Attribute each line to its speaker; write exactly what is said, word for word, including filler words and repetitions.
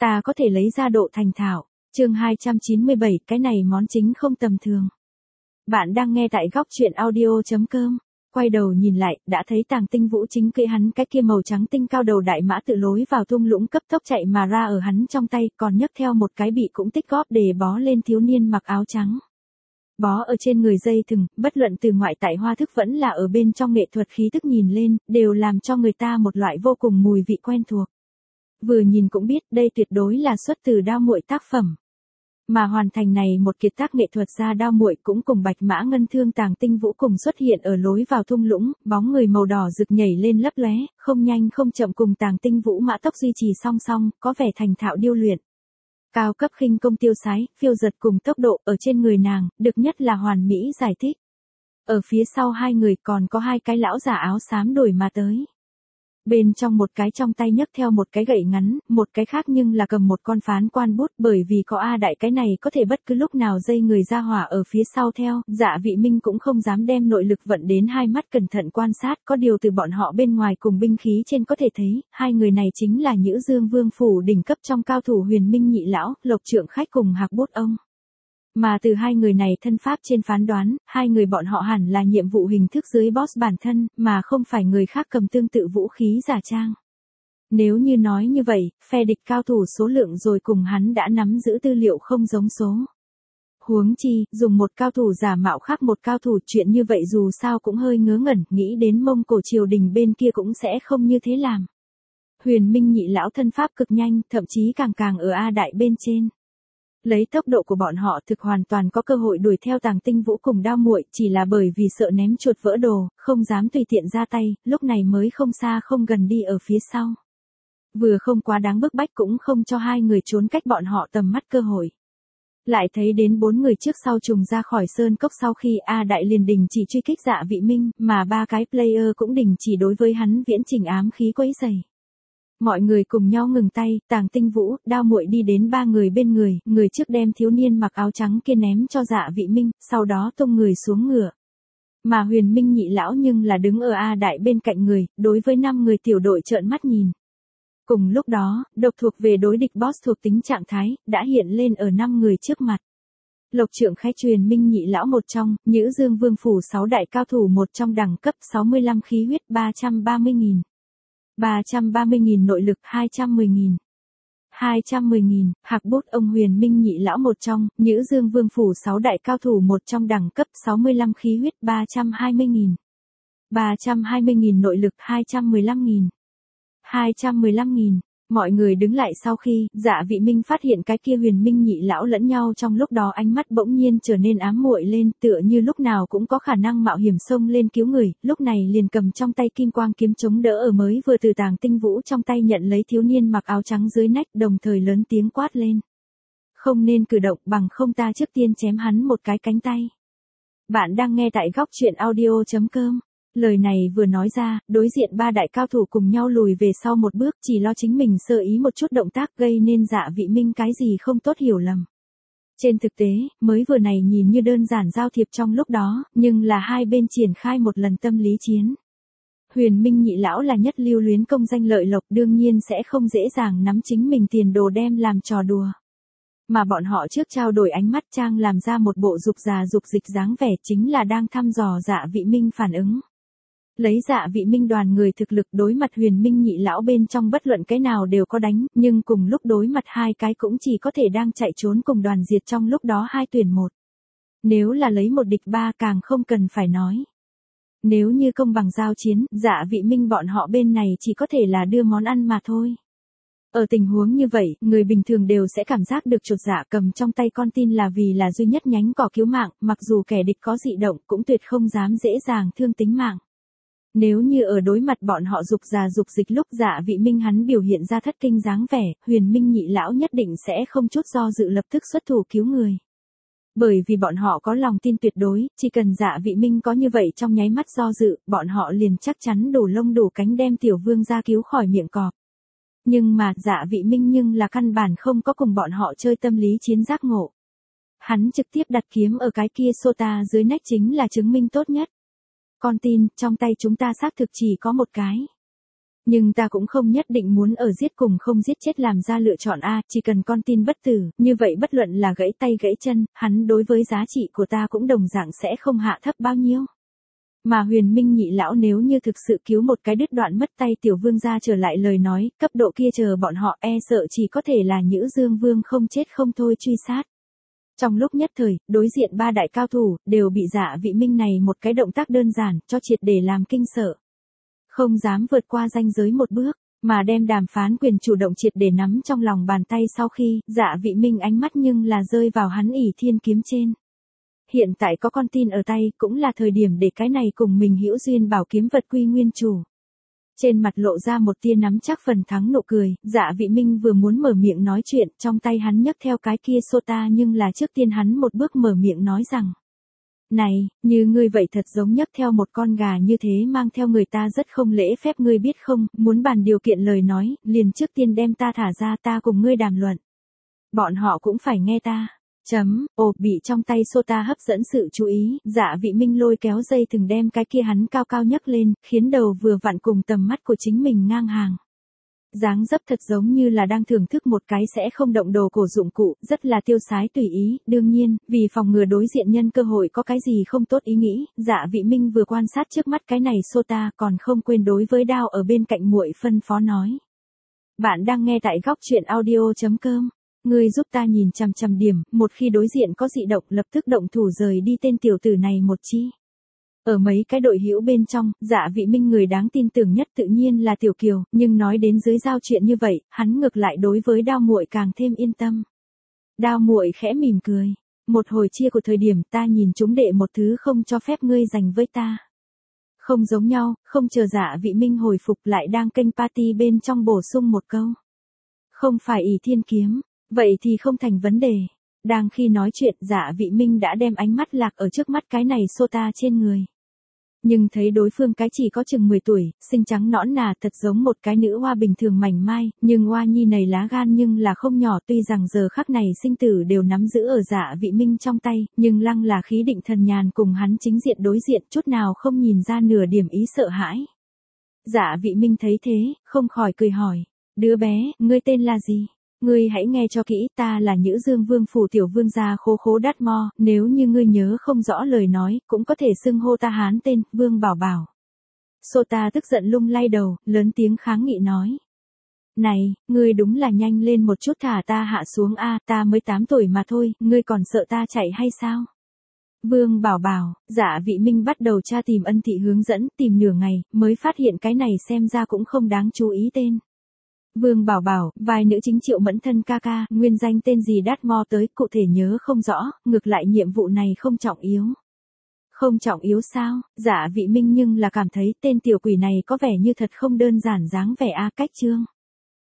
Speaker 1: ta có thể lấy ra độ thành thạo. Chương hai trăm chín mươi bảy, cái này món chính không tầm thường. Bạn đang nghe tại góc truyện audio chấm com. Quay đầu nhìn lại, đã thấy Tàng Tinh Vũ chính cưỡi hắn cái kia màu trắng tinh cao đầu đại mã tự lối vào thung lũng cấp tốc chạy mà ra ở hắn trong tay, còn nhấc theo một cái bị cũng tích góp để bó lên thiếu niên mặc áo trắng. Bó ở trên người dây thừng, bất luận từ ngoại tại hoa thức vẫn là ở bên trong nghệ thuật khí thức nhìn lên, đều làm cho người ta một loại vô cùng mùi vị quen thuộc. Vừa nhìn cũng biết đây tuyệt đối là xuất từ Đao Muội tác phẩm. Mà hoàn thành này một kiệt tác nghệ thuật ra Đao Muội cũng cùng Bạch Mã Ngân Thương Tàng Tinh Vũ cùng xuất hiện ở lối vào thung lũng, bóng người màu đỏ rực nhảy lên lấp lóe, không nhanh không chậm cùng Tàng Tinh Vũ mã tốc duy trì song song, có vẻ thành thạo điêu luyện. Cao cấp khinh công tiêu sái, phiêu giật cùng tốc độ ở trên người nàng, được nhất là hoàn mỹ giải thích. Ở phía sau hai người còn có hai cái lão già áo xám đuổi mà tới. Bên trong một cái trong tay nhấc theo một cái gậy ngắn, một cái khác nhưng là cầm một con phán quan bút, bởi vì có A Đại cái này có thể bất cứ lúc nào dây người ra hỏa ở phía sau theo, Dạ Vị Minh cũng không dám đem nội lực vận đến hai mắt cẩn thận quan sát, có điều từ bọn họ bên ngoài cùng binh khí trên có thể thấy, hai người này chính là Nhữ Dương Vương phủ đỉnh cấp trong cao thủ Huyền Minh nhị lão, Lộc Trượng Khách cùng Hạc Bút ông. Mà từ hai người này thân pháp trên phán đoán, hai người bọn họ hẳn là nhiệm vụ hình thức dưới boss bản thân, mà không phải người khác cầm tương tự vũ khí giả trang. Nếu như nói như vậy, phe địch cao thủ số lượng rồi cùng hắn đã nắm giữ tư liệu không giống số. Huống chi, dùng một cao thủ giả mạo khác một cao thủ, chuyện như vậy dù sao cũng hơi ngớ ngẩn, nghĩ đến Mông Cổ triều đình bên kia cũng sẽ không như thế làm. Huyền Minh nhị lão thân pháp cực nhanh, thậm chí càng càng ở A Đại bên trên. Lấy tốc độ của bọn họ thực hoàn toàn có cơ hội đuổi theo Tàng Tinh Vũ cùng Đao Muội, chỉ là bởi vì sợ ném chuột vỡ đồ, không dám tùy tiện ra tay, lúc này mới không xa không gần đi ở phía sau. Vừa không quá đáng bức bách cũng không cho hai người trốn cách bọn họ tầm mắt cơ hội. Lại thấy đến bốn người trước sau trùng ra khỏi sơn cốc sau khi A Đại liền đình chỉ truy kích Dạ Vị Minh, mà ba cái player cũng đình chỉ đối với hắn viễn trình ám khí quấy rầy. Mọi người cùng nhau ngừng tay, Tàng Tinh Vũ, Đao Muội đi đến ba người bên người, người trước đem thiếu niên mặc áo trắng kia ném cho Dạ Vị Minh, sau đó tung người xuống ngựa. Mà Huyền Minh nhị lão nhưng là đứng ở A Đại bên cạnh người, đối với năm người tiểu đội trợn mắt nhìn. Cùng lúc đó, độc thuộc về đối địch boss thuộc tính trạng thái, đã hiện lên ở năm người trước mặt. Lộc Trượng Khách Huyền Minh nhị lão một trong, Nhữ Dương Vương phủ sáu đại cao thủ một trong đẳng cấp sáu mươi lăm khí huyết ba trăm ba mươi nghìn. ba trăm ba mươi nghìn nội lực hai trăm mười nghìn. hai trăm mười nghìn, Hạc Bút ông Huyền Minh nhị lão một trong, Nhữ Dương Vương phủ sáu đại cao thủ một trong đẳng cấp sáu mươi lăm khí huyết ba trăm hai mươi nghìn. ba trăm hai mươi nghìn nội lực hai trăm mười lăm nghìn. hai trăm mười lăm nghìn. Mọi người đứng lại sau khi, Dạ Vị Minh phát hiện cái kia Huyền Minh nhị lão lẫn nhau trong lúc đó ánh mắt bỗng nhiên trở nên ám muội lên, tựa như lúc nào cũng có khả năng mạo hiểm xông lên cứu người, lúc này liền cầm trong tay kim quang kiếm chống đỡ ở mới vừa từ Tàng Tinh Vũ trong tay nhận lấy thiếu niên mặc áo trắng dưới nách, đồng thời lớn tiếng quát lên. Không nên cử động, bằng không ta trước tiên chém hắn một cái cánh tay. Bạn đang nghe tại góc truyện audio chấm com. Lời này vừa nói ra, đối diện ba đại cao thủ cùng nhau lùi về sau một bước, chỉ lo chính mình sơ ý một chút động tác gây nên Dạ Vị Minh cái gì không tốt hiểu lầm. Trên thực tế, mới vừa này nhìn như đơn giản giao thiệp trong lúc đó, nhưng là hai bên triển khai một lần tâm lý chiến. Huyền Minh nhị lão là nhất lưu luyến công danh lợi lộc, đương nhiên sẽ không dễ dàng nắm chính mình tiền đồ đem làm trò đùa. Mà bọn họ trước trao đổi ánh mắt trang làm ra một bộ dục già dục dịch dáng vẻ, chính là đang thăm dò Dạ Vị Minh phản ứng. Lấy Dạ Vị Minh đoàn người thực lực đối mặt Huyền Minh nhị lão bên trong bất luận cái nào đều có đánh, nhưng cùng lúc đối mặt hai cái cũng chỉ có thể đang chạy trốn cùng đoàn diệt trong lúc đó hai tuyển một. Nếu là lấy một địch ba càng không cần phải nói. Nếu như công bằng giao chiến, Dạ Vị Minh bọn họ bên này chỉ có thể là đưa món ăn mà thôi. Ở tình huống như vậy, người bình thường đều sẽ cảm giác được chột dạ, cầm trong tay con tin là vì là duy nhất nhánh cỏ cứu mạng, mặc dù kẻ địch có dị động cũng tuyệt không dám dễ dàng thương tính mạng. Nếu như ở đối mặt bọn họ dục già dục dịch lúc Dạ Vị Minh hắn biểu hiện ra thất kinh dáng vẻ, Huyền Minh nhị lão nhất định sẽ không chút do dự lập tức xuất thủ cứu người. Bởi vì bọn họ có lòng tin tuyệt đối, chỉ cần Dạ Vị Minh có như vậy trong nháy mắt do dự, bọn họ liền chắc chắn đủ lông đủ cánh đem tiểu vương ra cứu khỏi miệng cọp. Nhưng mà, Dạ Vị Minh nhưng là căn bản không có cùng bọn họ chơi tâm lý chiến giác ngộ. Hắn trực tiếp đặt kiếm ở cái kia sota dưới nách chính là chứng minh tốt nhất. Con tin, trong tay chúng ta xác thực chỉ có một cái. Nhưng ta cũng không nhất định muốn ở giết cùng không giết chết làm ra lựa chọn a, chỉ cần con tin bất tử, như vậy bất luận là gãy tay gãy chân, hắn đối với giá trị của ta cũng đồng dạng sẽ không hạ thấp bao nhiêu. Mà Huyền Minh nhị lão nếu như thực sự cứu một cái đứt đoạn mất tay tiểu vương gia trở lại lời nói, cấp độ kia chờ bọn họ e sợ chỉ có thể là Nhữ Dương Vương không chết không thôi truy sát. Trong lúc nhất thời, đối diện ba đại cao thủ, đều bị Dạ Vị Minh này một cái động tác đơn giản, cho triệt để làm kinh sợ. Không dám vượt qua ranh giới một bước, mà đem đàm phán quyền chủ động triệt để nắm trong lòng bàn tay sau khi, Dạ Vị Minh ánh mắt nhưng là rơi vào hắn ỷ thiên kiếm trên. Hiện tại có con tin ở tay, cũng là thời điểm để cái này cùng mình hữu duyên bảo kiếm vật quy nguyên chủ. Trên mặt lộ ra một tia nắm chắc phần thắng nụ cười, Dạ Vị Minh vừa muốn mở miệng nói chuyện, trong tay hắn nhấc theo cái kia sota nhưng là trước tiên hắn một bước mở miệng nói rằng. Này, như ngươi vậy thật giống nhấc theo một con gà như thế mang theo người ta rất không lễ phép ngươi biết không, muốn bàn điều kiện lời nói, liền trước tiên đem ta thả ra ta cùng ngươi đàm luận. Bọn họ cũng phải nghe ta. Chấm, ồ, bị trong tay sota hấp dẫn sự chú ý, Dạ Vị Minh lôi kéo dây thừng đem cái kia hắn cao cao nhấc lên, khiến đầu vừa vặn cùng tầm mắt của chính mình ngang hàng. Dáng dấp thật giống như là đang thưởng thức một cái sẽ không động đồ cổ dụng cụ, rất là tiêu sái tùy ý, đương nhiên, vì phòng ngừa đối diện nhân cơ hội có cái gì không tốt ý nghĩ, Dạ Vị Minh vừa quan sát trước mắt cái này sota còn không quên đối với đao ở bên cạnh muội phân phó nói. Bạn đang nghe tại góc truyện audio chấm com. Ngươi giúp ta nhìn chằm chằm điểm, một khi đối diện có dị động lập tức động thủ rời đi tên tiểu tử này một chi. Ở mấy cái đội hữu bên trong, Dạ Vị Minh người đáng tin tưởng nhất tự nhiên là Tiểu Kiều, nhưng nói đến dưới giao chuyện như vậy, hắn ngược lại đối với Đao muội càng thêm yên tâm. Đao muội khẽ mỉm cười, một hồi chia của thời điểm ta nhìn chúng đệ một thứ không cho phép ngươi dành với ta. Không giống nhau, không chờ Dạ Vị Minh hồi phục lại đang kênh party bên trong bổ sung một câu. Không phải ỷ thiên kiếm. Vậy thì không thành vấn đề. Đang khi nói chuyện Dạ Vị Minh đã đem ánh mắt lạc ở trước mắt cái này sota trên người. Nhưng thấy đối phương cái chỉ có chừng mười tuổi, xinh trắng nõn nà thật giống một cái nữ hoa bình thường mảnh mai, nhưng hoa nhi này lá gan nhưng là không nhỏ tuy rằng giờ khắc này sinh tử đều nắm giữ ở Dạ Vị Minh trong tay, nhưng lăng là khí định thần nhàn cùng hắn chính diện đối diện chút nào không nhìn ra nửa điểm ý sợ hãi. Dạ Vị Minh thấy thế, không khỏi cười hỏi, đứa bé, ngươi tên là gì? Ngươi hãy nghe cho kỹ, ta là Nhữ Dương Vương phủ tiểu vương gia Khố Khố Đát Mo, nếu như ngươi nhớ không rõ lời nói, cũng có thể xưng hô ta hán tên, Vương Bảo Bảo. Sota tức giận lung lay đầu, lớn tiếng kháng nghị nói. Này, ngươi đúng là nhanh lên một chút thả ta hạ xuống a, ta mới tám tuổi mà thôi, ngươi còn sợ ta chạy hay sao? Vương Bảo Bảo, Dạ Vị Minh bắt đầu tra tìm ân thị hướng dẫn, tìm nửa ngày, mới phát hiện cái này xem ra cũng không đáng chú ý tên. Vương Bảo Bảo, vai nữ chính Triệu Mẫn Thân ca ca, nguyên danh tên gì Đát Mo tới, cụ thể nhớ không rõ, ngược lại nhiệm vụ này không trọng yếu. Không trọng yếu sao? Dạ Vị Minh nhưng là cảm thấy tên tiểu quỷ này có vẻ như thật không đơn giản dáng vẻ a cách chương.